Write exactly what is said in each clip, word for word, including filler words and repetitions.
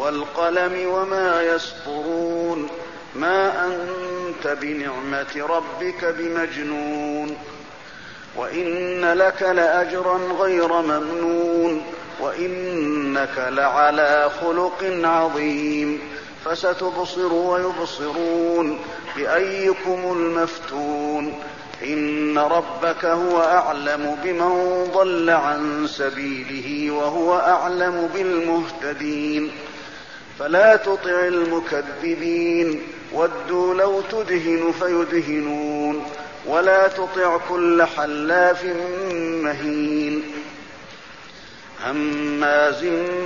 والقلم وما يسطرون ما أنت بنعمة ربك بمجنون وإن لك لأجرا غير ممنون وإنك لعلى خلق عظيم فستبصر ويبصرون بأيكم المفتون إن ربك هو أعلم بمن ضل عن سبيله وهو أعلم بالمهتدين فلا تطع المكذبين ودوا لو تدهن فيدهنون ولا تطع كل حلاف مهين هماز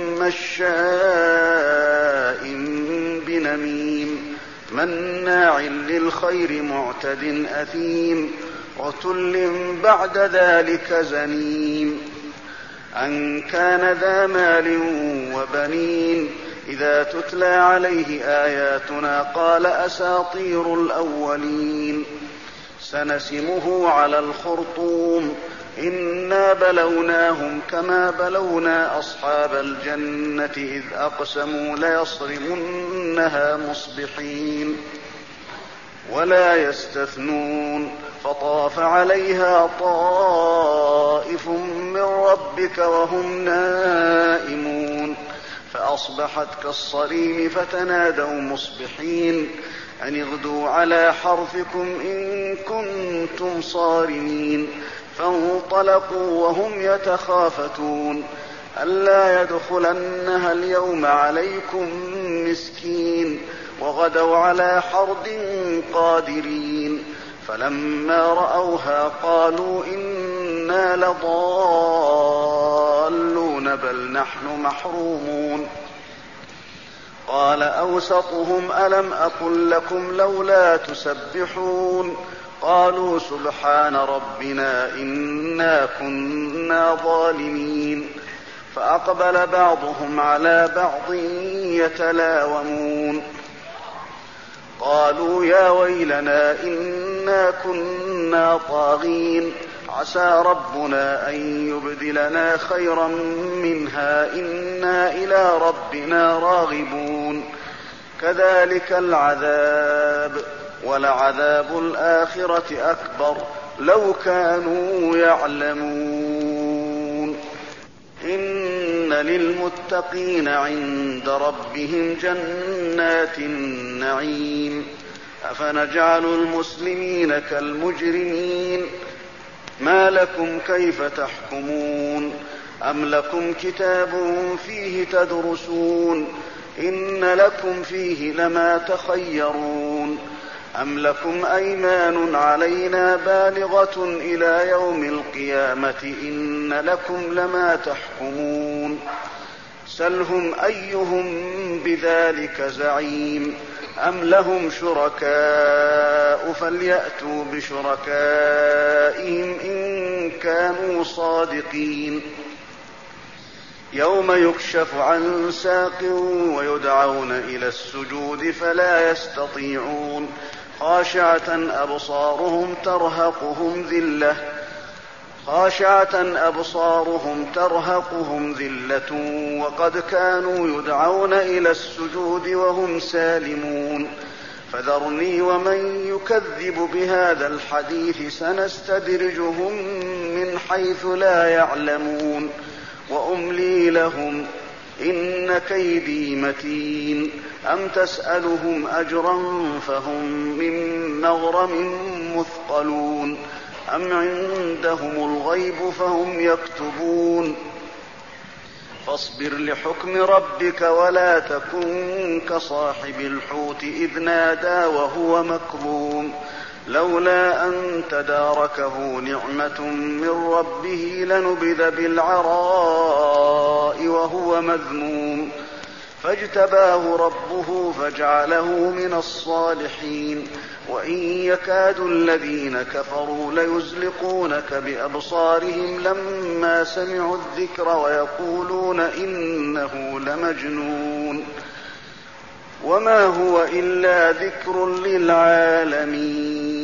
مشاء بنميم مناع للخير معتد أثيم عتل بعد ذلك زنيم أن كان ذا مال وبنين إذا تتلى عليه آياتنا قال أساطير الأولين سنسمه على الخرطوم إنا بلوناهم كما بلونا أصحاب الجنة إذ أقسموا ليصرمنها مصبحين ولا يستثنون فطاف عليها طائف من ربك وهم نائمون فأصبحت كالصريم فتنادوا مصبحين أن اغدوا على حرثكم إن كنتم صارمين فانطلقوا وهم يتخافتون ألا يدخلنها اليوم عليكم مسكين وغدوا على حرد قادرين فلما رأوها قالوا إنا لضالون بل نحن محرومون قال أوسطهم ألم أقل لكم لولا تسبحون قالوا سبحان ربنا إنا كنا ظالمين فأقبل بعضهم على بعض يتلاومون قالوا يا ويلنا إنا كنا طاغين عسى ربنا أن يبدلنا خيرا منها إنا إلى ربنا راغبون كذلك العذاب ولعذاب الآخرة أكبر لو كانوا يعلمون إن للمتقين عند ربهم جنات النعيم أفنجعل المسلمين كالمجرمين ما لكم كيف تحكمون أم لكم كتاب فيه تدرسون إن لكم فيه لما تخيرون أم لكم أيمان علينا بالغة إلى يوم القيامة إن لكم لما تحكمون سلهم أيهم بذلك زعيم أم لهم شركاء فليأتوا بشركائهم إن كانوا صادقين يوم يكشف عن ساق ويدعون إلى السجود فلا يستطيعون خاشعة أبصارهم ترهقهم ذلة خاشعة أبصارهم ترهقهم ذلة وقد كانوا يدعون إلى السجود وهم سالمون فذرني ومن يكذب بهذا الحديث سنستدرجهم من حيث لا يعلمون وأملي لهم إن كيدي متين أم تسألهم أجرا فهم من مغرم مثقلون أم عندهم الغيب فهم يكتبون فاصبر لحكم ربك ولا تكن كصاحب الحوت إذ نادى وهو مكظوم لولا أن تداركه نعمة من ربه لنبذ بالعراء وهو مذموم فاجتباه ربه فجعله من الصالحين وإن يكاد الذين كفروا ليزلقونك بأبصارهم لما سمعوا الذكر ويقولون إنه لمجنون وما هو إلا ذكر للعالمين